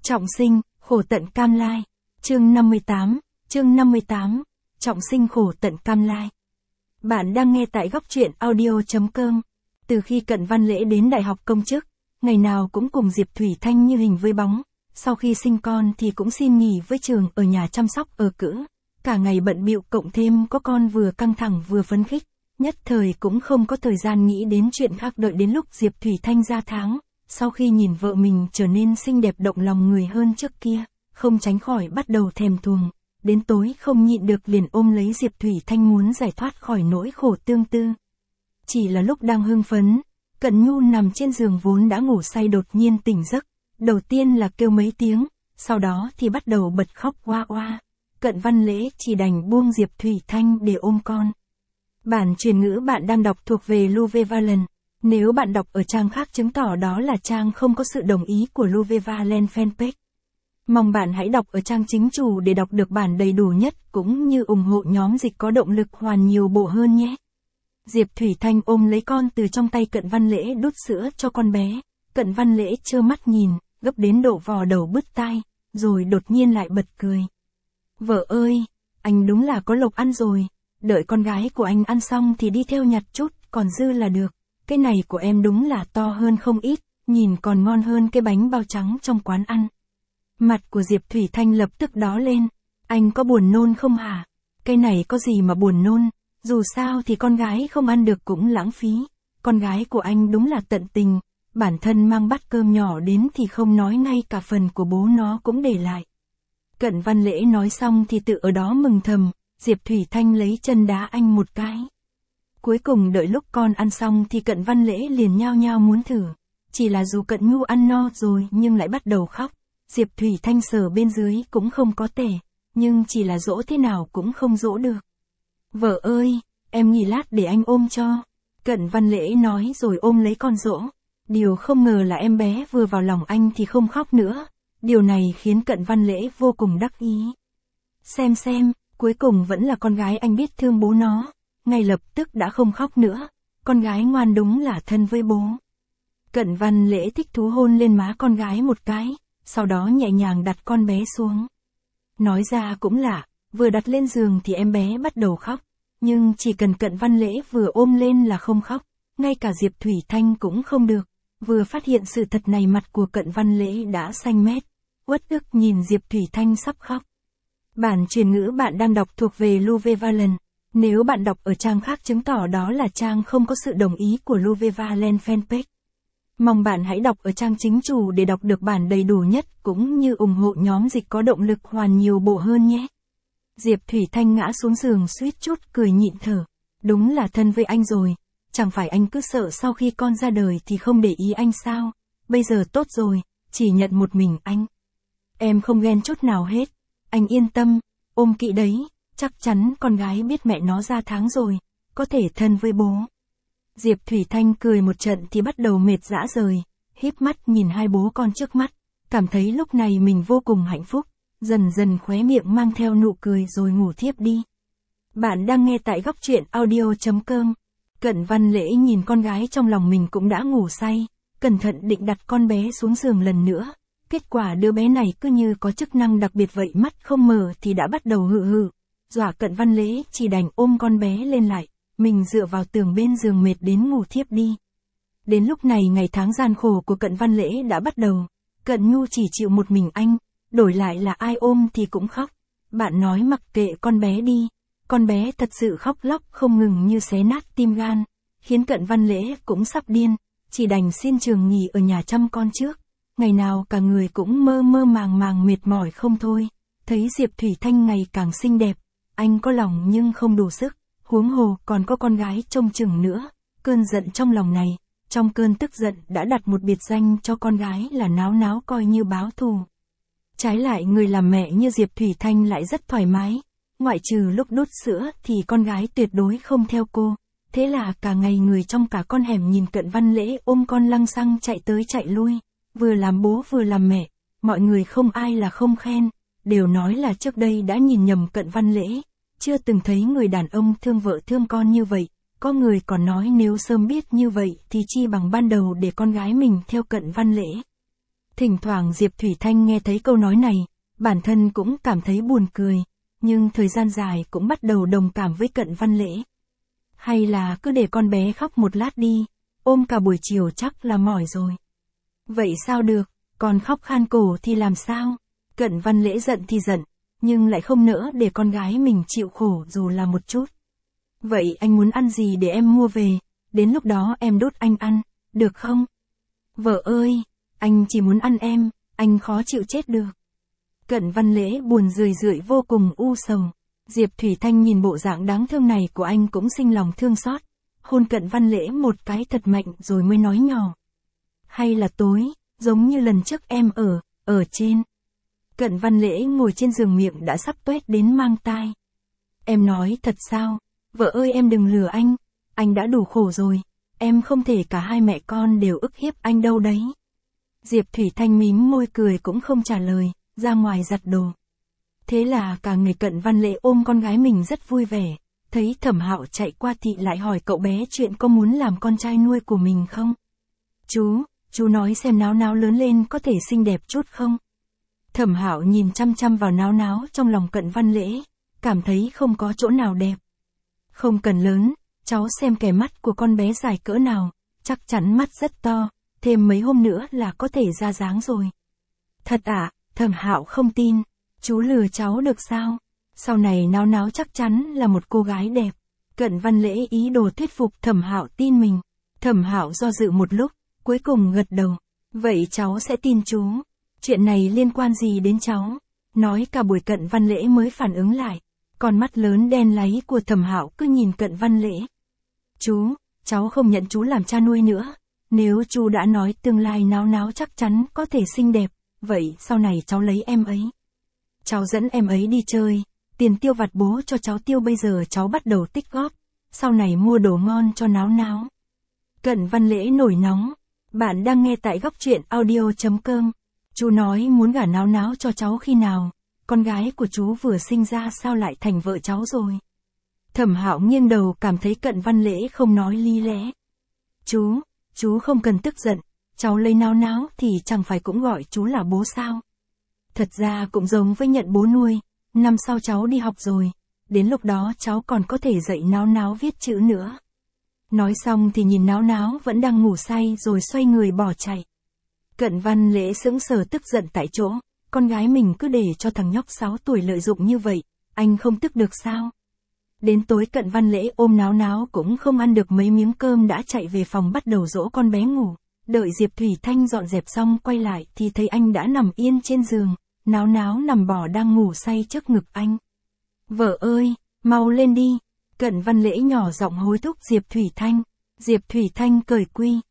Trọng sinh, khổ tận cam lai. Chương 58, Trọng sinh khổ tận cam lai. Bạn đang nghe tại góc truyện audio.com. Từ khi Cận Văn Lễ đến Đại học Công chức, ngày nào cũng cùng Diệp Thủy Thanh như hình với bóng. Sau khi sinh con thì cũng xin nghỉ với trường ở nhà chăm sóc ở cữ. Cả ngày bận bịu cộng thêm có con vừa căng thẳng vừa phấn khích. Nhất thời cũng không có thời gian nghĩ đến chuyện khác, đợi đến lúc Diệp Thủy Thanh ra tháng. Sau khi nhìn vợ mình trở nên xinh đẹp động lòng người hơn trước kia, không tránh khỏi bắt đầu thèm thuồng. Đến tối không nhịn được liền ôm lấy Diệp Thủy Thanh muốn giải thoát khỏi nỗi khổ tương tư. Chỉ là lúc đang hưng phấn, Cận Nhu nằm trên giường vốn đã ngủ say đột nhiên tỉnh giấc. Đầu tiên là kêu mấy tiếng, sau đó thì bắt đầu bật khóc oa oa. Cận Văn Lễ chỉ đành buông Diệp Thủy Thanh để ôm con. Bản truyền ngữ bạn đang đọc thuộc về Luvevalent. Nếu bạn đọc ở trang khác chứng tỏ đó là trang không có sự đồng ý của Luvevalent fanpage. Mong bạn hãy đọc ở trang chính chủ để đọc được bản đầy đủ nhất cũng như ủng hộ nhóm dịch có động lực hoàn nhiều bộ hơn nhé. Diệp Thủy Thanh ôm lấy con từ trong tay Cận Văn Lễ đút sữa cho con bé. Cận Văn Lễ trơ mắt nhìn, gấp đến độ vò đầu bứt tai, rồi đột nhiên lại bật cười. Vợ ơi, anh đúng là có lộc ăn rồi, đợi con gái của anh ăn xong thì đi theo nhặt chút, còn dư là được. Cái này của em đúng là to hơn không ít, nhìn còn ngon hơn cái bánh bao trắng trong quán ăn. Mặt của Diệp Thủy Thanh lập tức đỏ lên. Anh có buồn nôn không hả? Cái này có gì mà buồn nôn, dù sao thì con gái không ăn được cũng lãng phí. Con gái của anh đúng là tận tình, bản thân mang bát cơm nhỏ đến thì không nói, ngay cả phần của bố nó cũng để lại. Cận Văn Lễ nói xong thì tự ở đó mừng thầm, Diệp Thủy Thanh lấy chân đá anh một cái. Cuối cùng đợi lúc con ăn xong thì Cận Văn Lễ liền nhao nhao muốn thử. Chỉ là dù Cận Nhu ăn no rồi nhưng lại bắt đầu khóc. Diệp Thủy Thanh sờ bên dưới cũng không có tể, nhưng chỉ là dỗ thế nào cũng không dỗ được. Vợ ơi, em nghỉ lát để anh ôm cho. Cận Văn Lễ nói rồi ôm lấy con dỗ. Điều không ngờ là em bé vừa vào lòng anh thì không khóc nữa. Điều này khiến Cận Văn Lễ vô cùng đắc ý. Xem, cuối cùng vẫn là con gái anh biết thương bố nó. Ngay lập tức đã không khóc nữa. Con gái ngoan đúng là thân với bố. Cận Văn Lễ thích thú hôn lên má con gái một cái, sau đó nhẹ nhàng đặt con bé xuống. Nói ra cũng lạ, vừa đặt lên giường thì em bé bắt đầu khóc. Nhưng chỉ cần Cận Văn Lễ vừa ôm lên là không khóc. Ngay cả Diệp Thủy Thanh cũng không được. Vừa phát hiện sự thật này mặt của Cận Văn Lễ đã xanh mét. Uất ức nhìn Diệp Thủy Thanh sắp khóc. Bản truyền ngữ bạn đang đọc thuộc về Luvevalent. Nếu bạn đọc ở trang khác chứng tỏ đó là trang không có sự đồng ý của Luvevalent fanpage. Mong bạn hãy đọc ở trang chính chủ để đọc được bản đầy đủ nhất cũng như ủng hộ nhóm dịch có động lực hoàn nhiều bộ hơn nhé. Diệp Thủy Thanh ngã xuống giường suýt chút cười nhịn thở. Đúng là thân với anh rồi. Chẳng phải anh cứ sợ sau khi con ra đời thì không để ý anh sao? Bây giờ tốt rồi, chỉ nhận một mình anh. Em không ghen chút nào hết. Anh yên tâm, ôm kỵ đấy. Chắc chắn con gái biết mẹ nó ra tháng rồi, có thể thân với bố. Diệp Thủy Thanh cười một trận thì bắt đầu mệt rã rời, híp mắt nhìn hai bố con trước mắt, cảm thấy lúc này mình vô cùng hạnh phúc, dần dần khóe miệng mang theo nụ cười rồi ngủ thiếp đi. Bạn đang nghe tại góc truyện audio.com. Cận Văn Lễ nhìn con gái trong lòng mình cũng đã ngủ say, cẩn thận định đặt con bé xuống giường lần nữa. Kết quả đứa bé này cứ như có chức năng đặc biệt vậy, mắt không mở thì đã bắt đầu hự hự. Dọa Cận Văn Lễ chỉ đành ôm con bé lên lại, mình dựa vào tường bên giường mệt đến ngủ thiếp đi. Đến lúc này ngày tháng gian khổ của Cận Văn Lễ đã bắt đầu. Cận Nhu chỉ chịu một mình anh, đổi lại là ai ôm thì cũng khóc. Bạn nói mặc kệ con bé đi. Con bé thật sự khóc lóc không ngừng như xé nát tim gan, khiến Cận Văn Lễ cũng sắp điên, chỉ đành xin trường nghỉ ở nhà chăm con trước. Ngày nào cả người cũng mơ mơ màng màng mệt mỏi không thôi. Thấy Diệp Thủy Thanh ngày càng xinh đẹp, anh có lòng nhưng không đủ sức, huống hồ còn có con gái trông chừng nữa. Cơn giận trong lòng này, trong cơn tức giận đã đặt một biệt danh cho con gái là náo náo, coi như báo thù. Trái lại người làm mẹ như Diệp Thủy Thanh lại rất thoải mái, ngoại trừ lúc đút sữa thì con gái tuyệt đối không theo cô. Thế là cả ngày người trong cả con hẻm nhìn Cận Văn Lễ ôm con lăng xăng chạy tới chạy lui, vừa làm bố vừa làm mẹ, mọi người không ai là không khen, đều nói là trước đây đã nhìn nhầm Cận Văn Lễ, chưa từng thấy người đàn ông thương vợ thương con như vậy. Có người còn nói nếu sớm biết như vậy thì chi bằng ban đầu để con gái mình theo Cận Văn Lễ. Thỉnh thoảng Diệp Thủy Thanh nghe thấy câu nói này, bản thân cũng cảm thấy buồn cười, nhưng thời gian dài cũng bắt đầu đồng cảm với Cận Văn Lễ. Hay là cứ để con bé khóc một lát đi, ôm cả buổi chiều chắc là mỏi rồi. Vậy sao được, còn khóc khan cổ thì làm sao? Cận Văn Lễ giận thì giận, nhưng lại không nỡ để con gái mình chịu khổ dù là một chút. Vậy anh muốn ăn gì để em mua về, đến lúc đó em đốt anh ăn, được không? Vợ ơi, anh chỉ muốn ăn em, anh khó chịu chết được. Cận Văn Lễ buồn rười rượi vô cùng u sầu. Diệp Thủy Thanh nhìn bộ dạng đáng thương này của anh cũng sinh lòng thương xót, hôn Cận Văn Lễ một cái thật mạnh rồi mới nói nhỏ. Hay là tối, giống như lần trước em ở trên. Cận Văn Lễ ngồi trên giường miệng đã sắp toét đến mang tai. Em nói thật sao? Vợ ơi em đừng lừa anh đã đủ khổ rồi, em không thể cả hai mẹ con đều ức hiếp anh đâu đấy. Diệp Thủy Thanh mím môi cười cũng không trả lời, ra ngoài giặt đồ. Thế là cả người Cận Văn Lễ ôm con gái mình rất vui vẻ, thấy Thẩm Hạo chạy qua thì lại hỏi cậu bé chuyện có muốn làm con trai nuôi của mình không? Chú nói xem Náo Náo lớn lên có thể xinh đẹp chút không? Thẩm Hạo nhìn chăm chăm vào Náo Náo trong lòng Cận Văn Lễ, cảm thấy không có chỗ nào đẹp. Không cần lớn, cháu xem kẻ mắt của con bé dài cỡ nào, chắc chắn mắt rất to, thêm mấy hôm nữa là có thể ra dáng rồi. Thật ạ? Thẩm Hạo không tin, chú lừa cháu được sao? Sau này Náo Náo chắc chắn là một cô gái đẹp. Cận Văn Lễ ý đồ thuyết phục Thẩm Hạo tin mình. Thẩm Hạo do dự một lúc, cuối cùng gật đầu. Vậy cháu sẽ tin chú. Chuyện này liên quan gì đến cháu? Nói cả buổi Cận Văn Lễ mới phản ứng lại. Con mắt lớn đen láy của Thẩm Hạo cứ nhìn Cận Văn Lễ. Cháu không nhận chú làm cha nuôi nữa. Nếu chú đã nói tương lai Náo Náo chắc chắn có thể xinh đẹp, vậy sau này cháu lấy em ấy. Cháu dẫn em ấy đi chơi, tiền tiêu vặt bố cho cháu tiêu bây giờ cháu bắt đầu tích góp, sau này mua đồ ngon cho Náo Náo. Cận Văn Lễ nổi nóng. Bạn đang nghe tại Góc Truyện Audio.com. Chú nói muốn gả Náo Náo cho cháu khi nào? Con gái của chú vừa sinh ra sao lại thành vợ cháu rồi? Thẩm Hạo nghiêng đầu cảm thấy Cận Văn Lễ không nói lý lẽ. Chú không cần tức giận, cháu lấy Náo Náo thì chẳng phải cũng gọi chú là bố sao? Thật ra cũng giống với nhận bố nuôi, năm sau cháu đi học rồi, đến lúc đó cháu còn có thể dạy Náo Náo viết chữ nữa. Nói xong thì nhìn Náo Náo vẫn đang ngủ say rồi xoay người bỏ chạy. Cận Văn Lễ sững sờ tức giận tại chỗ, con gái mình cứ để cho thằng nhóc 6 tuổi lợi dụng như vậy, anh không tức được sao? Đến tối Cận Văn Lễ ôm Náo Náo cũng không ăn được mấy miếng cơm đã chạy về phòng bắt đầu dỗ con bé ngủ. Đợi Diệp Thủy Thanh dọn dẹp xong quay lại thì thấy anh đã nằm yên trên giường, Náo Náo nằm bò đang ngủ say trước ngực anh. Vợ ơi, mau lên đi. Cận Văn Lễ nhỏ giọng hối thúc Diệp Thủy Thanh. Diệp Thủy Thanh cởi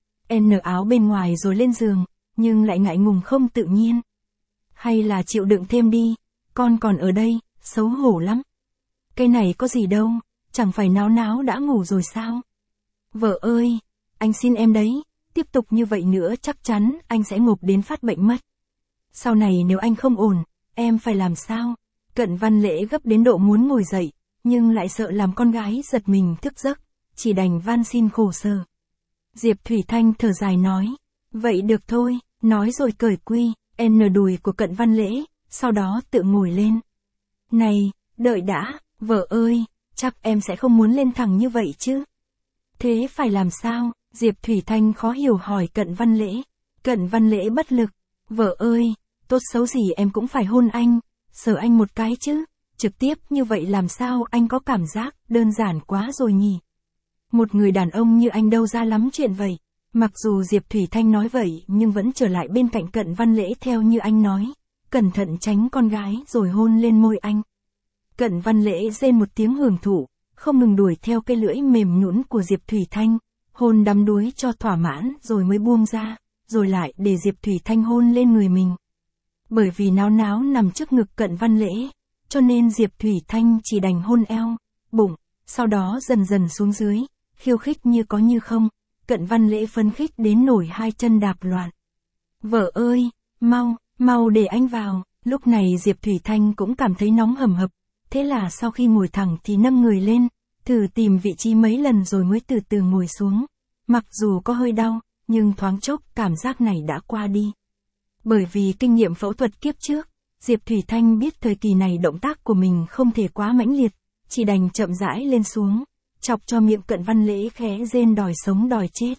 áo bên ngoài rồi lên giường, nhưng lại ngại ngùng không tự nhiên. Hay là chịu đựng thêm đi, con còn ở đây, xấu hổ lắm. Cái này có gì đâu, chẳng phải Náo Náo đã ngủ rồi sao? Vợ ơi, anh xin em đấy, tiếp tục như vậy nữa chắc chắn anh sẽ ngộp đến phát bệnh mất. Sau này nếu anh không ổn, em phải làm sao? Cận Văn Lễ gấp đến độ muốn ngồi dậy, nhưng lại sợ làm con gái giật mình thức giấc, chỉ đành van xin khổ sở. Diệp Thủy Thanh thở dài nói, vậy được thôi, nói rồi cởi đùi của Cận Văn Lễ, sau đó tự ngồi lên. Này, đợi đã, vợ ơi, chắc em sẽ không muốn lên thẳng như vậy chứ. Thế phải làm sao? Diệp Thủy Thanh khó hiểu hỏi Cận Văn Lễ. Cận Văn Lễ bất lực, vợ ơi, tốt xấu gì em cũng phải hôn anh, sờ anh một cái chứ. Trực tiếp như vậy làm sao anh có cảm giác đơn giản quá rồi nhỉ? Một người đàn ông như anh đâu ra lắm chuyện vậy. Mặc dù Diệp Thủy Thanh nói vậy nhưng vẫn trở lại bên cạnh Cận Văn Lễ theo như anh nói, cẩn thận tránh con gái rồi hôn lên môi anh. Cận Văn Lễ rên một tiếng hưởng thụ, không ngừng đuổi theo cái lưỡi mềm nhũn của Diệp Thủy Thanh, hôn đắm đuối cho thỏa mãn rồi mới buông ra, rồi lại để Diệp Thủy Thanh hôn lên người mình. Bởi vì Náo Náo nằm trước ngực Cận Văn Lễ, cho nên Diệp Thủy Thanh chỉ đành hôn eo, bụng, sau đó dần dần xuống dưới, khiêu khích như có như không. Cận Văn Lễ phấn khích đến nổi hai chân đạp loạn. Vợ ơi, mau để anh vào. Lúc này Diệp Thủy Thanh cũng cảm thấy nóng hầm hập, thế là sau khi ngồi thẳng thì nâng người lên, thử tìm vị trí mấy lần rồi mới từ từ ngồi xuống. Mặc dù có hơi đau, nhưng thoáng chốc cảm giác này đã qua đi. Bởi vì kinh nghiệm phẫu thuật kiếp trước, Diệp Thủy Thanh biết thời kỳ này động tác của mình không thể quá mãnh liệt, chỉ đành chậm rãi lên xuống, chọc cho miệng Cận Văn Lễ khẽ rên đòi sống đòi chết.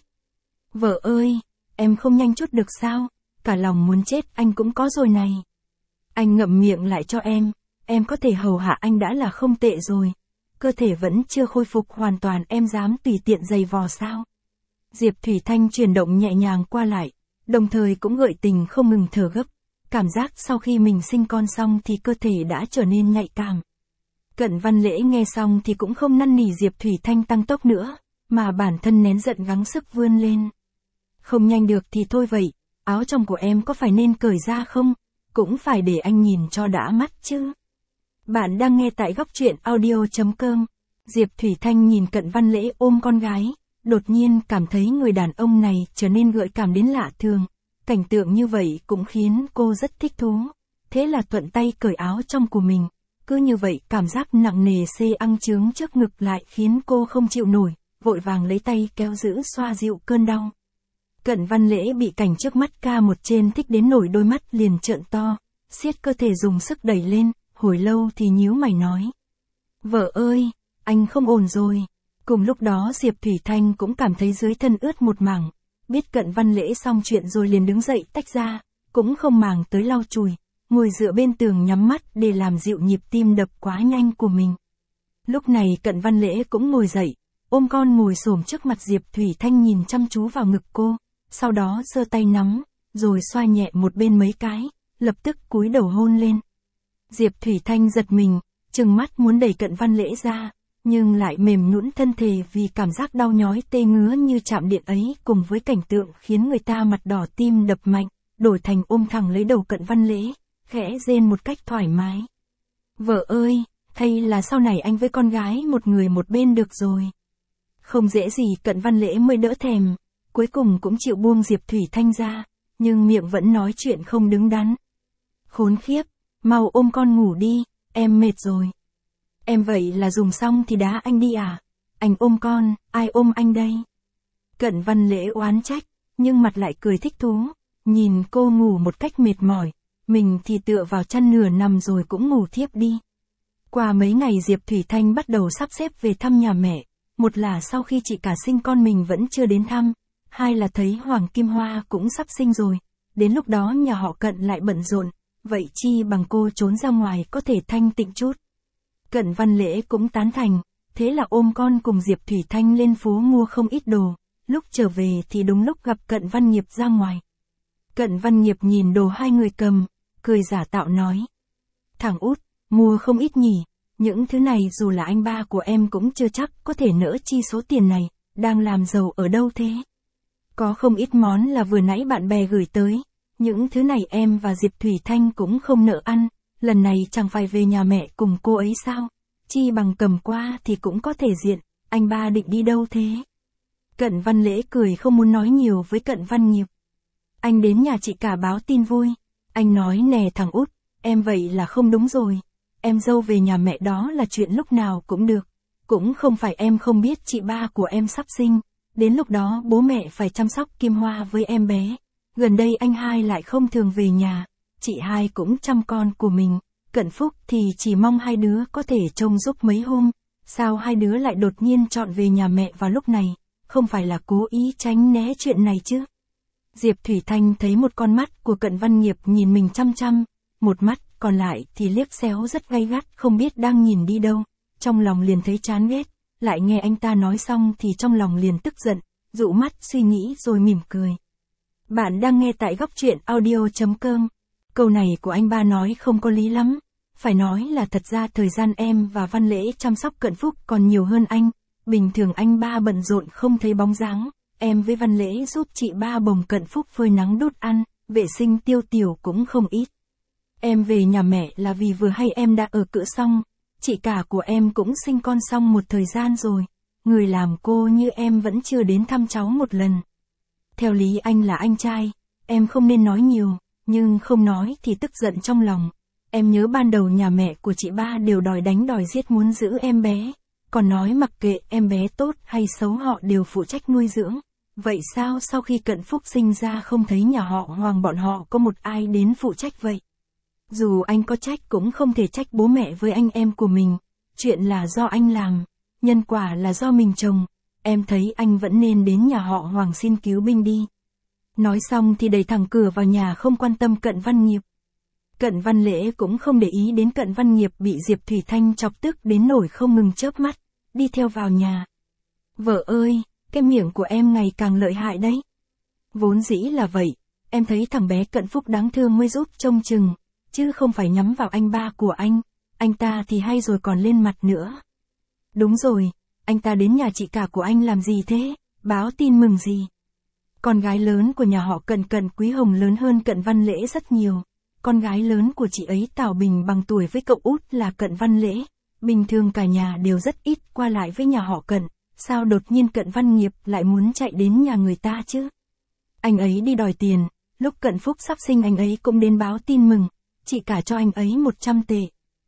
Vợ ơi, em không nhanh chút được sao, cả lòng muốn chết anh cũng có rồi này. Anh ngậm miệng lại cho em có thể hầu hạ anh đã là không tệ rồi. Cơ thể vẫn chưa khôi phục hoàn toàn em dám tùy tiện giày vò sao. Diệp Thủy Thanh chuyển động nhẹ nhàng qua lại, đồng thời cũng gợi tình không ngừng thở gấp. Cảm giác sau khi mình sinh con xong thì cơ thể đã trở nên nhạy cảm. Cận Văn Lễ nghe xong thì cũng không năn nỉ Diệp Thủy Thanh tăng tốc nữa, mà bản thân nén giận gắng sức vươn lên. Không nhanh được thì thôi vậy, áo trong của em có phải nên cởi ra không? Cũng phải để anh nhìn cho đã mắt chứ. Bạn đang nghe tại góc truyện audio.com. Diệp Thủy Thanh nhìn Cận Văn Lễ ôm con gái, đột nhiên cảm thấy người đàn ông này trở nên gợi cảm đến lạ thường. Cảnh tượng như vậy cũng khiến cô rất thích thú. Thế là thuận tay cởi áo trong của mình. Cứ như vậy cảm giác nặng nề xê ăng chướng trước ngực lại khiến cô không chịu nổi, vội vàng lấy tay kéo giữ xoa dịu cơn đau. Cận Văn Lễ bị cảnh trước mắt ca một trên thích đến nổi đôi mắt liền trợn to, siết cơ thể dùng sức đẩy lên, hồi lâu thì nhíu mày nói. Vợ ơi, anh không ổn rồi. Cùng lúc đó Diệp Thủy Thanh cũng cảm thấy dưới thân ướt một mảng, biết Cận Văn Lễ xong chuyện rồi liền đứng dậy tách ra, cũng không màng tới lau chùi, ngồi dựa bên tường nhắm mắt để làm dịu nhịp tim đập quá nhanh của mình. Lúc này Cận Văn Lễ cũng ngồi dậy, ôm con ngồi xổm trước mặt Diệp Thủy Thanh nhìn chăm chú vào ngực cô, sau đó giơ tay nắm, rồi xoa nhẹ một bên mấy cái, lập tức cúi đầu hôn lên. Diệp Thủy Thanh giật mình, trừng mắt muốn đẩy Cận Văn Lễ ra, nhưng lại mềm nhũn thân thể vì cảm giác đau nhói tê ngứa như chạm điện ấy cùng với cảnh tượng khiến người ta mặt đỏ tim đập mạnh, đổi thành ôm thẳng lấy đầu Cận Văn Lễ, khẽ rên một cách thoải mái. Vợ ơi, thay là sau này anh với con gái một người một bên được rồi. Không dễ gì Cận Văn Lễ mới đỡ thèm, cuối cùng cũng chịu buông Diệp Thủy Thanh ra, nhưng miệng vẫn nói chuyện không đứng đắn. Khốn khiếp, mau ôm con ngủ đi, em mệt rồi. Em vậy là dùng xong thì đá anh đi à? Anh ôm con, ai ôm anh đây? Cận Văn Lễ oán trách, nhưng mặt lại cười thích thú, nhìn cô ngủ một cách mệt mỏi, mình thì tựa vào chăn nửa nằm rồi cũng ngủ thiếp đi. Qua mấy ngày Diệp Thủy Thanh bắt đầu sắp xếp về thăm nhà mẹ, một là sau khi chị cả sinh con mình vẫn chưa đến thăm, hai là thấy Hoàng Kim Hoa cũng sắp sinh rồi, đến lúc đó nhà họ Cận lại bận rộn, vậy chi bằng cô trốn ra ngoài có thể thanh tịnh chút. Cận Văn Lễ cũng tán thành, thế là ôm con cùng Diệp Thủy Thanh lên phố mua không ít đồ, lúc trở về thì đúng lúc gặp Cận Văn Nghiệp ra ngoài. Cận Văn Nghiệp nhìn đồ hai người cầm, cười giả tạo nói. Thằng út, mua không ít nhỉ, những thứ này dù là anh ba của em cũng chưa chắc có thể nỡ chi số tiền này, đang làm giàu ở đâu thế? Có không ít món là vừa nãy bạn bè gửi tới, những thứ này em và Diệp Thủy Thanh cũng không nỡ ăn, lần này chẳng phải về nhà mẹ cùng cô ấy sao? Chi bằng cầm qua thì cũng có thể diện, anh ba định đi đâu thế? Cận Văn Lễ cười không muốn nói nhiều với Cận Văn Nghiệp. Anh đến nhà chị cả báo tin vui, anh nói nè thằng út, em vậy là không đúng rồi, em dâu về nhà mẹ đó là chuyện lúc nào cũng được, cũng không phải em không biết chị ba của em sắp sinh, đến lúc đó bố mẹ phải chăm sóc Kim Hoa với em bé, gần đây anh hai lại không thường về nhà, chị hai cũng chăm con của mình, Cận Phúc thì chỉ mong hai đứa có thể trông giúp mấy hôm, sao hai đứa lại đột nhiên chọn về nhà mẹ vào lúc này, không phải là cố ý tránh né chuyện này chứ? Diệp Thủy Thanh thấy một con mắt của Cận Văn Nghiệp nhìn mình chăm chăm, một mắt còn lại thì liếc xéo rất gay gắt không biết đang nhìn đi đâu, trong lòng liền thấy chán ghét, lại nghe anh ta nói xong thì trong lòng liền tức giận, dụ mắt suy nghĩ rồi mỉm cười. Bạn đang nghe tại góc truyện audio.com. Câu này của anh ba nói không có lý lắm, phải nói là thật ra thời gian em và Văn Lễ chăm sóc Cận Phúc còn nhiều hơn anh, bình thường anh ba bận rộn không thấy bóng dáng, em với Văn Lễ giúp chị ba bồng Cận Phúc phơi nắng đút ăn, vệ sinh tiêu tiểu cũng không ít. Em về nhà mẹ là vì vừa hay em đã ở cữ xong, chị cả của em cũng sinh con xong một thời gian rồi, người làm cô như em vẫn chưa đến thăm cháu một lần. Theo lý anh là anh trai, em không nên nói nhiều, nhưng không nói thì tức giận trong lòng. Em nhớ ban đầu nhà mẹ của chị ba đều đòi đánh đòi giết muốn giữ em bé, còn nói mặc kệ em bé tốt hay xấu họ đều phụ trách nuôi dưỡng. vậy sao sau khi Cận Phúc sinh ra không thấy nhà họ Hoàng bọn họ có một ai đến phụ trách vậy? Dù anh có trách cũng không thể trách bố mẹ với anh em của mình, chuyện là do anh làm, nhân quả là do mình trồng, em thấy anh vẫn nên đến nhà họ Hoàng xin cứu binh đi. Nói xong thì đẩy thẳng cửa vào nhà không quan tâm Cận Văn Nghiệp. Cận Văn Lễ cũng không để ý đến Cận Văn Nghiệp bị Diệp Thủy Thanh chọc tức đến nỗi không ngừng chớp mắt, đi theo vào nhà. Vợ ơi, cái miệng của em ngày càng lợi hại đấy. Vốn dĩ là vậy, em thấy thằng bé Cận Phúc đáng thương mới giúp trông chừng, chứ không phải nhắm vào anh ba của anh ta thì hay rồi còn lên mặt nữa. Đúng rồi, anh ta đến nhà chị cả của anh làm gì thế, báo tin mừng gì? Con gái lớn của nhà họ Cận Quý Hồng lớn hơn Cận Văn Lễ rất nhiều. Con gái lớn của chị ấy Tào Bình bằng tuổi với cậu út là Cận Văn Lễ. Bình thường cả nhà đều rất ít qua lại với nhà họ Cận. Sao đột nhiên Cận Văn Nghiệp lại muốn chạy đến nhà người ta chứ? Anh ấy đi đòi tiền, lúc Cận Phúc sắp sinh anh ấy cũng đến báo tin mừng. Chị cả cho anh ấy 100 tệ.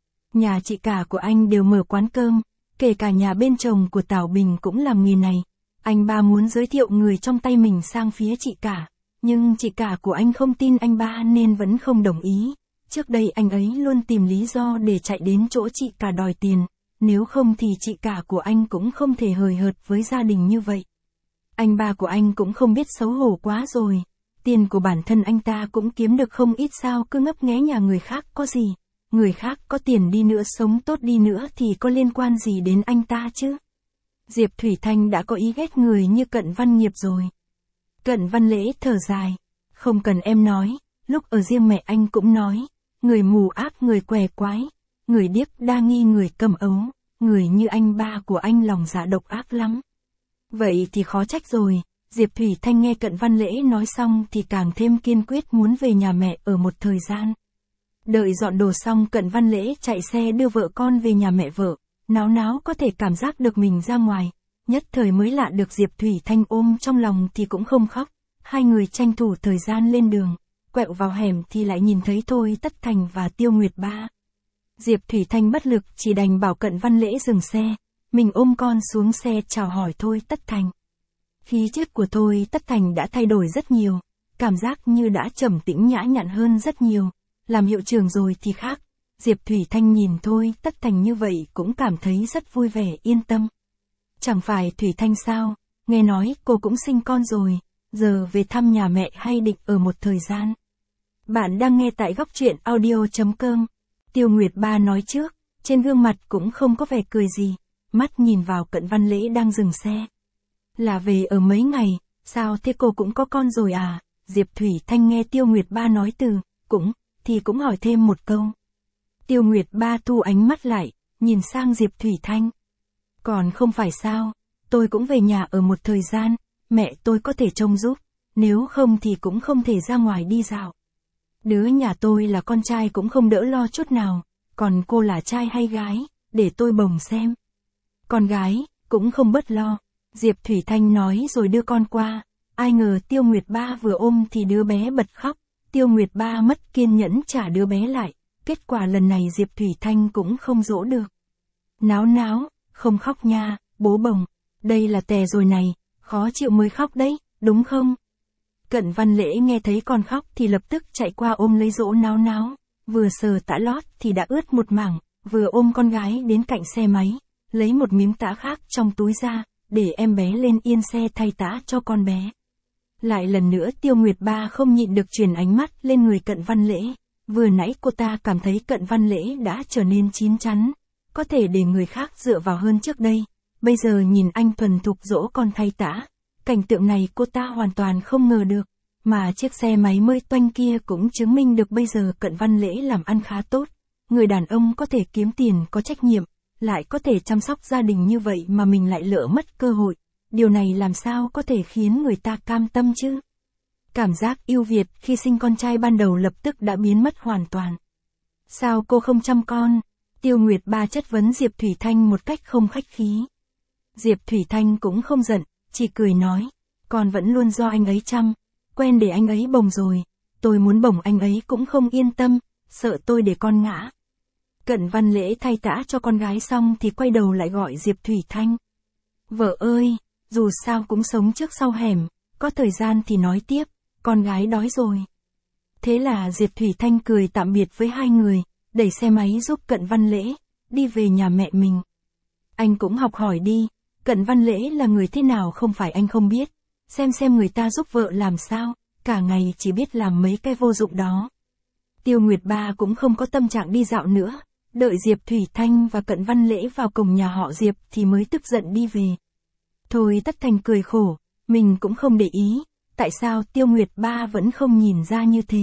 Nhà chị cả của anh đều mở quán cơm, kể cả nhà bên chồng của Tào Bình cũng làm nghề này. Anh ba muốn giới thiệu người trong tay mình sang phía chị cả, nhưng chị cả của anh không tin anh ba nên vẫn không đồng ý. Trước đây anh ấy luôn tìm lý do để chạy đến chỗ chị cả đòi tiền, nếu không thì chị cả của anh cũng không thể hời hợt với gia đình như vậy. Anh ba của anh cũng không biết xấu hổ quá rồi, tiền của bản thân anh ta cũng kiếm được không ít sao cứ ngấp nghé nhà người khác có gì, người khác có tiền đi nữa sống tốt đi nữa thì có liên quan gì đến anh ta chứ. Diệp Thủy Thanh đã có ý ghét người như Cận Văn Nghiệp rồi. Cận Văn Lễ thở dài, không cần em nói, lúc ở riêng mẹ anh cũng nói, người mù ác người què quái, người điếc đa nghi người cầm ấu, người như anh ba của anh lòng dạ độc ác lắm. Vậy thì khó trách rồi, Diệp Thủy Thanh nghe Cận Văn Lễ nói xong thì càng thêm kiên quyết muốn về nhà mẹ ở một thời gian. Đợi dọn đồ xong Cận Văn Lễ chạy xe đưa vợ con về nhà mẹ vợ. Náo có thể cảm giác được mình ra ngoài, nhất thời mới lạ được Diệp Thủy Thanh ôm trong lòng thì cũng không khóc, hai người tranh thủ thời gian lên đường, quẹo vào hẻm thì lại nhìn thấy Thôi Tất Thành và Tiêu Nguyệt Ba. Diệp Thủy Thanh bất lực chỉ đành bảo Cận Văn Lễ dừng xe, mình ôm con xuống xe chào hỏi Thôi Tất Thành. Khí chất của Thôi Tất Thành đã thay đổi rất nhiều, cảm giác như đã trầm tĩnh nhã nhặn hơn rất nhiều, làm hiệu trưởng rồi thì khác. Diệp Thủy Thanh nhìn Thôi Tất Thành như vậy cũng cảm thấy rất vui vẻ yên tâm. Chẳng phải Thủy Thanh sao, nghe nói cô cũng sinh con rồi, giờ về thăm nhà mẹ hay định ở một thời gian. Bạn đang nghe tại góc truyện audio.com. Tiêu Nguyệt Ba nói trước, trên gương mặt cũng không có vẻ cười gì, mắt nhìn vào Cận Văn Lễ đang dừng xe. Là về ở mấy ngày, sao thế cô cũng có con rồi à? Diệp Thủy Thanh nghe Tiêu Nguyệt Ba nói thì cũng hỏi thêm một câu. Tiêu Nguyệt Ba thu ánh mắt lại, nhìn sang Diệp Thủy Thanh. Còn không phải sao, tôi cũng về nhà ở một thời gian, mẹ tôi có thể trông giúp, nếu không thì cũng không thể ra ngoài đi dạo. Đứa nhà tôi là con trai cũng không đỡ lo chút nào, còn cô là trai hay gái, để tôi bồng xem. Con gái, cũng không bớt lo, Diệp Thủy Thanh nói rồi đưa con qua, ai ngờ Tiêu Nguyệt Ba vừa ôm thì đứa bé bật khóc, Tiêu Nguyệt Ba mất kiên nhẫn trả đứa bé lại. Kết quả lần này Diệp Thủy Thanh cũng không dỗ được. Náo, không khóc nha, bố bồng, đây là tè rồi này, khó chịu mới khóc đấy, đúng không? Cận Văn Lễ nghe thấy con khóc thì lập tức chạy qua ôm lấy dỗ náo, vừa sờ tã lót thì đã ướt một mảng, vừa ôm con gái đến cạnh xe máy, lấy một miếng tã khác trong túi ra, để em bé lên yên xe thay tã cho con bé. Lại lần nữa Tiêu Nguyệt Ba không nhịn được truyền ánh mắt lên người Cận Văn Lễ. Vừa nãy cô ta cảm thấy Cận Văn Lễ đã trở nên chín chắn, có thể để người khác dựa vào hơn trước đây. Bây giờ nhìn anh thuần thục dỗ con thay tã, cảnh tượng này cô ta hoàn toàn không ngờ được, mà chiếc xe máy mới toanh kia cũng chứng minh được bây giờ Cận Văn Lễ làm ăn khá tốt. Người đàn ông có thể kiếm tiền có trách nhiệm, lại có thể chăm sóc gia đình như vậy mà mình lại lỡ mất cơ hội. Điều này làm sao có thể khiến người ta cam tâm chứ? Cảm giác yêu Việt khi sinh con trai ban đầu lập tức đã biến mất hoàn toàn. Sao cô không chăm con? Tiêu Nguyệt Ba chất vấn Diệp Thủy Thanh một cách không khách khí. Diệp Thủy Thanh cũng không giận, chỉ cười nói, con vẫn luôn do anh ấy chăm, quen để anh ấy bồng rồi, tôi muốn bồng anh ấy cũng không yên tâm, sợ tôi để con ngã. Cận Văn Lễ thay tã cho con gái xong thì quay đầu lại gọi Diệp Thủy Thanh. Vợ ơi, dù sao cũng sống trước sau hẻm, có thời gian thì nói tiếp, con gái đói rồi. Thế là Diệp Thủy Thanh cười tạm biệt với hai người, đẩy xe máy giúp Cận Văn Lễ, đi về nhà mẹ mình. Anh cũng học hỏi đi, Cận Văn Lễ là người thế nào không phải anh không biết, xem người ta giúp vợ làm sao, cả ngày chỉ biết làm mấy cái vô dụng đó. Tiêu Nguyệt Ba cũng không có tâm trạng đi dạo nữa, đợi Diệp Thủy Thanh và Cận Văn Lễ vào cổng nhà họ Diệp thì mới tức giận đi về. Thôi Tất Thành cười khổ, mình cũng không để ý, tại sao Tiêu Nguyệt Ba vẫn không nhìn ra như thế.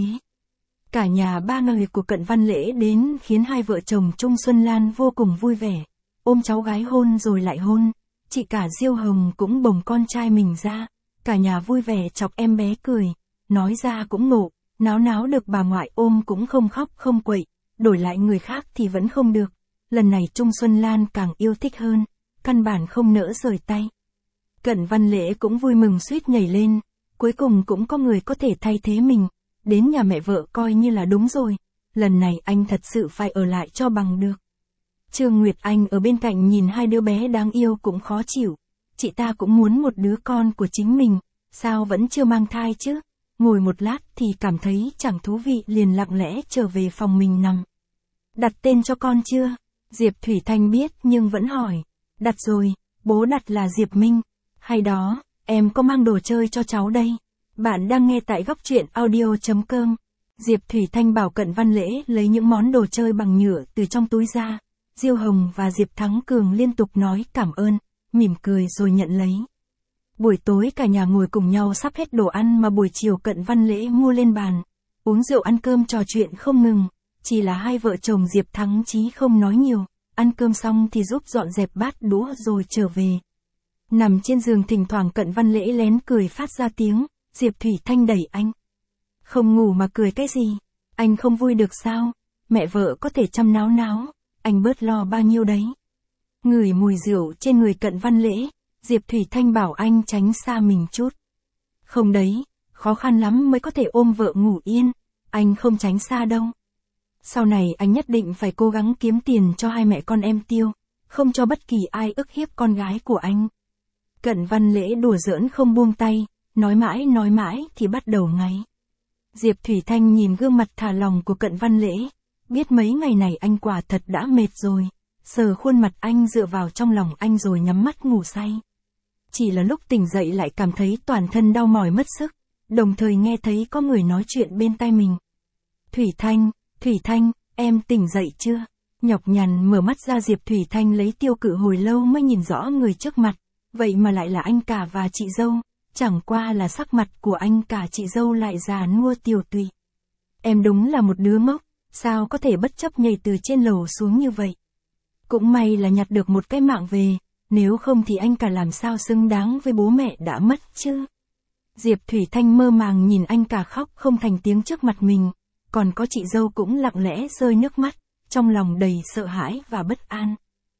Cả nhà ba người của Cận Văn Lễ đến khiến hai vợ chồng Trung Xuân Lan vô cùng vui vẻ, ôm cháu gái hôn rồi lại hôn, chị cả Diêu Hồng cũng bồng con trai mình ra, cả nhà vui vẻ chọc em bé cười, nói ra cũng ngộ, náo được bà ngoại ôm cũng không khóc không quậy, đổi lại người khác thì vẫn không được, lần này Trung Xuân Lan càng yêu thích hơn, căn bản không nỡ rời tay. Cận Văn Lễ cũng vui mừng suýt nhảy lên, cuối cùng cũng có người có thể thay thế mình, đến nhà mẹ vợ coi như là đúng rồi, lần này anh thật sự phải ở lại cho bằng được. Trương Nguyệt Anh ở bên cạnh nhìn hai đứa bé đáng yêu cũng khó chịu, chị ta cũng muốn một đứa con của chính mình, sao vẫn chưa mang thai chứ, ngồi một lát thì cảm thấy chẳng thú vị liền lặng lẽ trở về phòng mình nằm. Đặt tên cho con chưa? Diệp Thủy Thanh biết nhưng vẫn hỏi. Đặt rồi, bố đặt là Diệp Minh. Hay đó, em có mang đồ chơi cho cháu đây. Bạn đang nghe tại góc truyện audio.com. Diệp Thủy Thanh bảo Cận Văn Lễ lấy những món đồ chơi bằng nhựa từ trong túi ra. Diêu Hồng và Diệp Thắng Cường liên tục nói cảm ơn, mỉm cười rồi nhận lấy. Buổi tối cả nhà ngồi cùng nhau sắp hết đồ ăn mà buổi chiều Cận Văn Lễ mua lên bàn. Uống rượu ăn cơm trò chuyện không ngừng, chỉ là hai vợ chồng Diệp Thắng Chí không nói nhiều, ăn cơm xong thì giúp dọn dẹp bát đũa rồi trở về. Nằm trên giường thỉnh thoảng Cận Văn Lễ lén cười phát ra tiếng, Diệp Thủy Thanh đẩy anh. Không ngủ mà cười cái gì, anh không vui được sao, mẹ vợ có thể chăm náo, anh bớt lo bao nhiêu đấy. Ngửi mùi rượu trên người Cận Văn Lễ, Diệp Thủy Thanh bảo anh tránh xa mình chút. Không đấy, khó khăn lắm mới có thể ôm vợ ngủ yên, anh không tránh xa đâu. Sau này anh nhất định phải cố gắng kiếm tiền cho hai mẹ con em tiêu, không cho bất kỳ ai ức hiếp con gái của anh. Cận Văn Lễ đùa giỡn không buông tay, nói mãi thì bắt đầu ngáy. Diệp Thủy Thanh nhìn gương mặt thả lòng của Cận Văn Lễ, biết mấy ngày này anh quả thật đã mệt rồi, sờ khuôn mặt anh dựa vào trong lòng anh rồi nhắm mắt ngủ say. Chỉ là lúc tỉnh dậy lại cảm thấy toàn thân đau mỏi mất sức, đồng thời nghe thấy có người nói chuyện bên tai mình. Thủy Thanh, em tỉnh dậy chưa? Nhọc nhằn mở mắt ra Diệp Thủy Thanh lấy tiêu cự hồi lâu mới nhìn rõ người trước mặt, vậy mà lại là anh cả và chị dâu, chẳng qua là sắc mặt của anh cả chị dâu lại già nua tiều tụy. Em đúng là một đứa ngốc, sao có thể bất chấp nhảy từ trên lầu xuống như vậy? Cũng may là nhặt được một cái mạng về, nếu không thì anh cả làm sao xứng đáng với bố mẹ đã mất chứ? Diệp Thủy Thanh mơ màng nhìn anh cả khóc không thành tiếng trước mặt mình, còn có chị dâu cũng lặng lẽ rơi nước mắt, trong lòng đầy sợ hãi và bất an.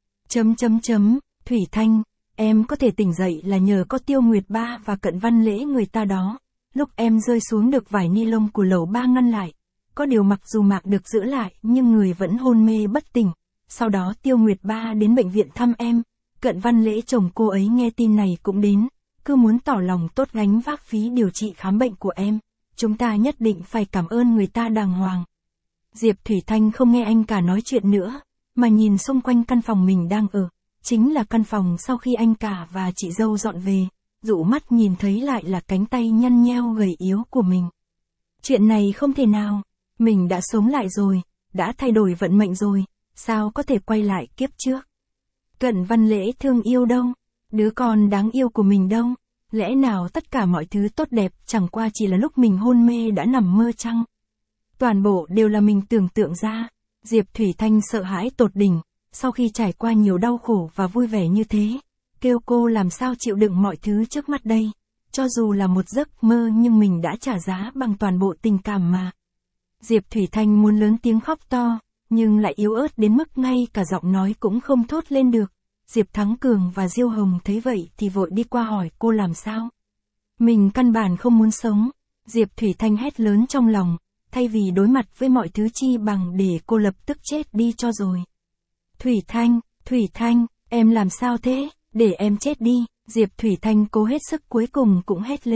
Thủy Thanh, em có thể tỉnh dậy là nhờ có Tiêu Nguyệt Ba và Cận Văn Lễ người ta đó, lúc em rơi xuống được vải ni lông của lầu ba ngăn lại, có điều mặc dù mạng được giữ lại nhưng người vẫn hôn mê bất tỉnh, sau đó Tiêu Nguyệt Ba đến bệnh viện thăm em, Cận Văn Lễ chồng cô ấy nghe tin này cũng đến, cứ muốn tỏ lòng tốt gánh vác phí điều trị khám bệnh của em, chúng ta nhất định phải cảm ơn người ta đàng hoàng. Diệp Thủy Thanh không nghe anh cả nói chuyện nữa, mà nhìn xung quanh căn phòng mình đang ở, chính là căn phòng sau khi anh cả và chị dâu dọn về, dụ mắt nhìn thấy lại là cánh tay nhăn nheo gầy yếu của mình. Chuyện này không thể nào, mình đã sống lại rồi, đã thay đổi vận mệnh rồi, sao có thể quay lại kiếp trước? Cận Văn Lễ thương yêu đâu? Đứa con đáng yêu của mình đâu? Lẽ nào tất cả mọi thứ tốt đẹp chẳng qua chỉ là lúc mình hôn mê đã nằm mơ chăng? Toàn bộ đều là mình tưởng tượng ra. Diệp Thủy Thanh sợ hãi tột đỉnh, sau khi trải qua nhiều đau khổ và vui vẻ như thế, kêu cô làm sao chịu đựng mọi thứ trước mắt đây. Cho dù là một giấc mơ nhưng mình đã trả giá bằng toàn bộ tình cảm mà. Diệp Thủy Thanh muốn lớn tiếng khóc to, nhưng lại yếu ớt đến mức ngay cả giọng nói cũng không thốt lên được. Diệp Thắng Cường và Diêu Hồng thấy vậy thì vội đi qua hỏi cô làm sao. Mình căn bản không muốn sống. Diệp Thủy Thanh hét lớn trong lòng, thay vì đối mặt với mọi thứ chi bằng để cô lập tức chết đi cho rồi. Thủy Thanh, em làm sao thế, để em chết đi. Diệp Thủy Thanh cố hết sức cuối cùng cũng hét lên,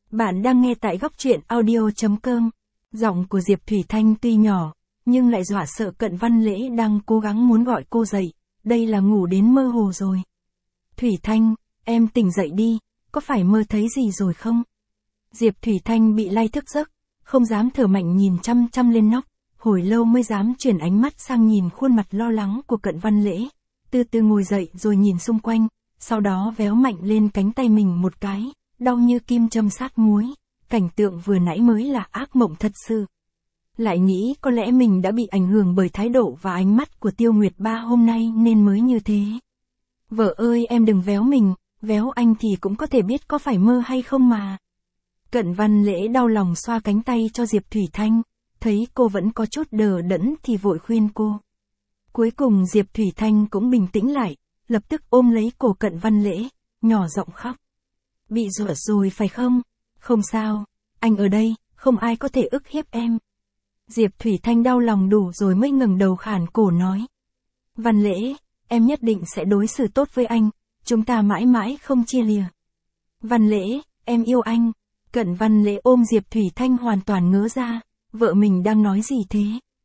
Bạn đang nghe tại góc truyện audio.com. Giọng của Diệp Thủy Thanh tuy nhỏ, nhưng lại dọa sợ Cận Văn Lễ đang cố gắng muốn gọi cô dậy. Đây là ngủ đến mơ hồ rồi. Thủy Thanh, em tỉnh dậy đi, có phải mơ thấy gì rồi không? Diệp Thủy Thanh bị lay thức giấc, không dám thở mạnh nhìn chăm chăm lên nóc, hồi lâu mới dám chuyển ánh mắt sang nhìn khuôn mặt lo lắng của Cận Văn Lễ. Từ từ ngồi dậy rồi nhìn xung quanh, sau đó véo mạnh lên cánh tay mình một cái, đau như kim châm sát muối. Cảnh tượng vừa nãy mới là ác mộng thật sự. Lại nghĩ có lẽ mình đã bị ảnh hưởng bởi thái độ và ánh mắt của Tiêu Nguyệt Ba hôm nay nên mới như thế. Vợ ơi, em đừng véo mình, véo anh thì cũng có thể biết có phải mơ hay không mà. Cận Văn Lễ đau lòng xoa cánh tay cho Diệp Thủy Thanh, thấy cô vẫn có chút đờ đẫn thì vội khuyên cô. Cuối cùng Diệp Thủy Thanh cũng bình tĩnh lại, lập tức ôm lấy cổ Cận Văn Lễ, nhỏ giọng khóc. Bị dọa rồi phải không? Không sao, anh ở đây, không ai có thể ức hiếp em. Diệp Thủy Thanh đau lòng đủ rồi mới ngẩng đầu khản cổ nói. Văn Lễ, em nhất định sẽ đối xử tốt với anh, chúng ta mãi mãi không chia lìa. Văn Lễ, em yêu anh. Cận Văn Lễ ôm Diệp Thủy Thanh hoàn toàn ngớ ra, vợ mình đang nói gì thế?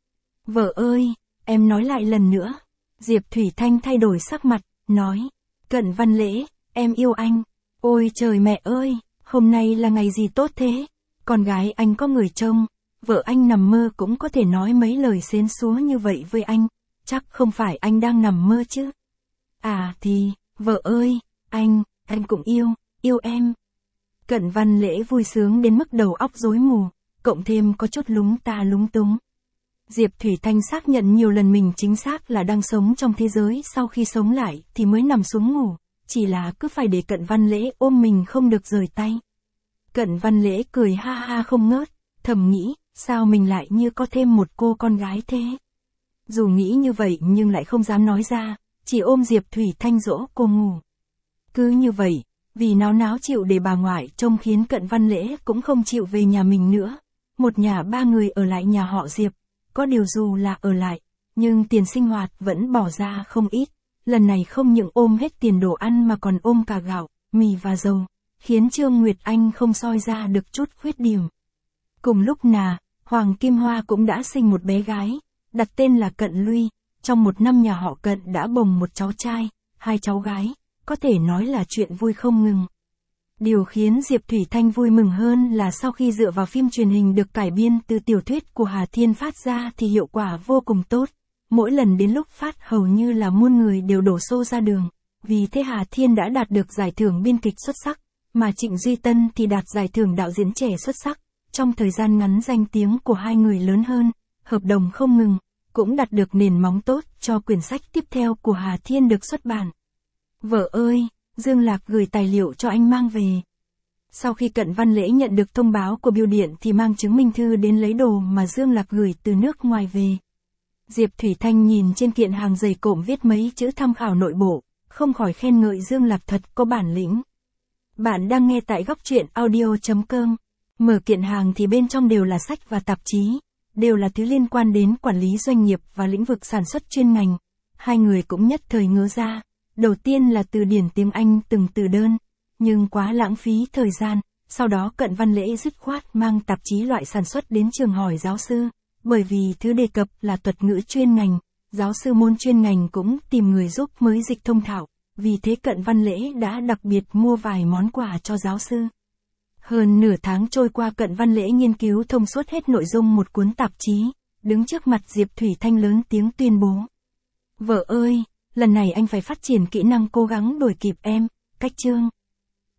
Vợ ơi, em nói lại lần nữa. Diệp Thủy Thanh thay đổi sắc mặt, nói. Cận Văn Lễ, em yêu anh. Ôi trời mẹ ơi, hôm nay là ngày gì tốt thế? Con gái anh có người trông, vợ anh nằm mơ cũng có thể nói mấy lời xến xúa như vậy với anh, chắc không phải anh đang nằm mơ chứ? À thì, vợ ơi, anh cũng yêu em. Cận Văn Lễ vui sướng đến mức đầu óc rối mù, cộng thêm có chút lúng ta lúng túng. Diệp Thủy Thanh xác nhận nhiều lần mình chính xác là đang sống trong thế giới sau khi sống lại thì mới nằm xuống ngủ, chỉ là cứ phải để Cận Văn Lễ ôm mình không được rời tay. Cận Văn Lễ cười ha ha không ngớt, thầm nghĩ, sao mình lại như có thêm một cô con gái thế? Dù nghĩ như vậy nhưng lại không dám nói ra, chỉ ôm Diệp Thủy Thanh dỗ cô ngủ. Cứ như vậy, vì náo chịu để bà ngoại trông khiến Cận Văn Lễ cũng không chịu về nhà mình nữa. Một nhà ba người ở lại nhà họ Diệp, có điều dù là ở lại, nhưng tiền sinh hoạt vẫn bỏ ra không ít. Lần này không những ôm hết tiền đồ ăn mà còn ôm cả gạo, mì và dầu, khiến Trương Nguyệt Anh không soi ra được chút khuyết điểm. Cùng lúc Hoàng Kim Hoa cũng đã sinh một bé gái, đặt tên là Cận Luy. Trong một năm nhà họ Cận đã bồng một cháu trai, 2 cháu gái, có thể nói là chuyện vui không ngừng. Điều khiến Diệp Thủy Thanh vui mừng hơn là sau khi dựa vào phim truyền hình được cải biên từ tiểu thuyết của Hà Thiên phát ra thì hiệu quả vô cùng tốt. Mỗi lần đến lúc phát hầu như là muôn người đều đổ xô ra đường. Vì thế Hà Thiên đã đạt được giải thưởng biên kịch xuất sắc, mà Trịnh Duy Tân thì đạt giải thưởng đạo diễn trẻ xuất sắc. Trong thời gian ngắn danh tiếng của hai người lớn hơn, hợp đồng không ngừng, cũng đạt được nền móng tốt cho quyển sách tiếp theo của Hà Thiên được xuất bản. Vợ ơi, Dương Lạc gửi tài liệu cho anh mang về. Sau khi Cận Văn Lễ nhận được thông báo của bưu điện thì mang chứng minh thư đến lấy đồ mà Dương Lạc gửi từ nước ngoài về. Diệp Thủy Thanh nhìn trên kiện hàng dày cộm viết mấy chữ tham khảo nội bộ, không khỏi khen ngợi Dương Lạc thật có bản lĩnh. Bạn đang nghe tại góc truyện audio.com. Mở kiện hàng thì bên trong đều là sách và tạp chí, đều là thứ liên quan đến quản lý doanh nghiệp và lĩnh vực sản xuất chuyên ngành. Hai người cũng nhất thời ngớ ra. Đầu tiên là từ điển tiếng Anh từng từ đơn, nhưng quá lãng phí thời gian. Sau đó Cận Văn Lễ dứt khoát mang tạp chí loại sản xuất đến trường hỏi giáo sư, bởi vì thứ đề cập là thuật ngữ chuyên ngành, giáo sư môn chuyên ngành cũng tìm người giúp mới dịch thông thạo, vì thế Cận Văn Lễ đã đặc biệt mua vài món quà cho giáo sư. Hơn nửa tháng trôi qua Cận Văn Lễ nghiên cứu thông suốt hết nội dung một cuốn tạp chí, đứng trước mặt Diệp Thủy Thanh lớn tiếng tuyên bố. Vợ ơi, lần này anh phải phát triển kỹ năng cố gắng đuổi kịp em, cách chương.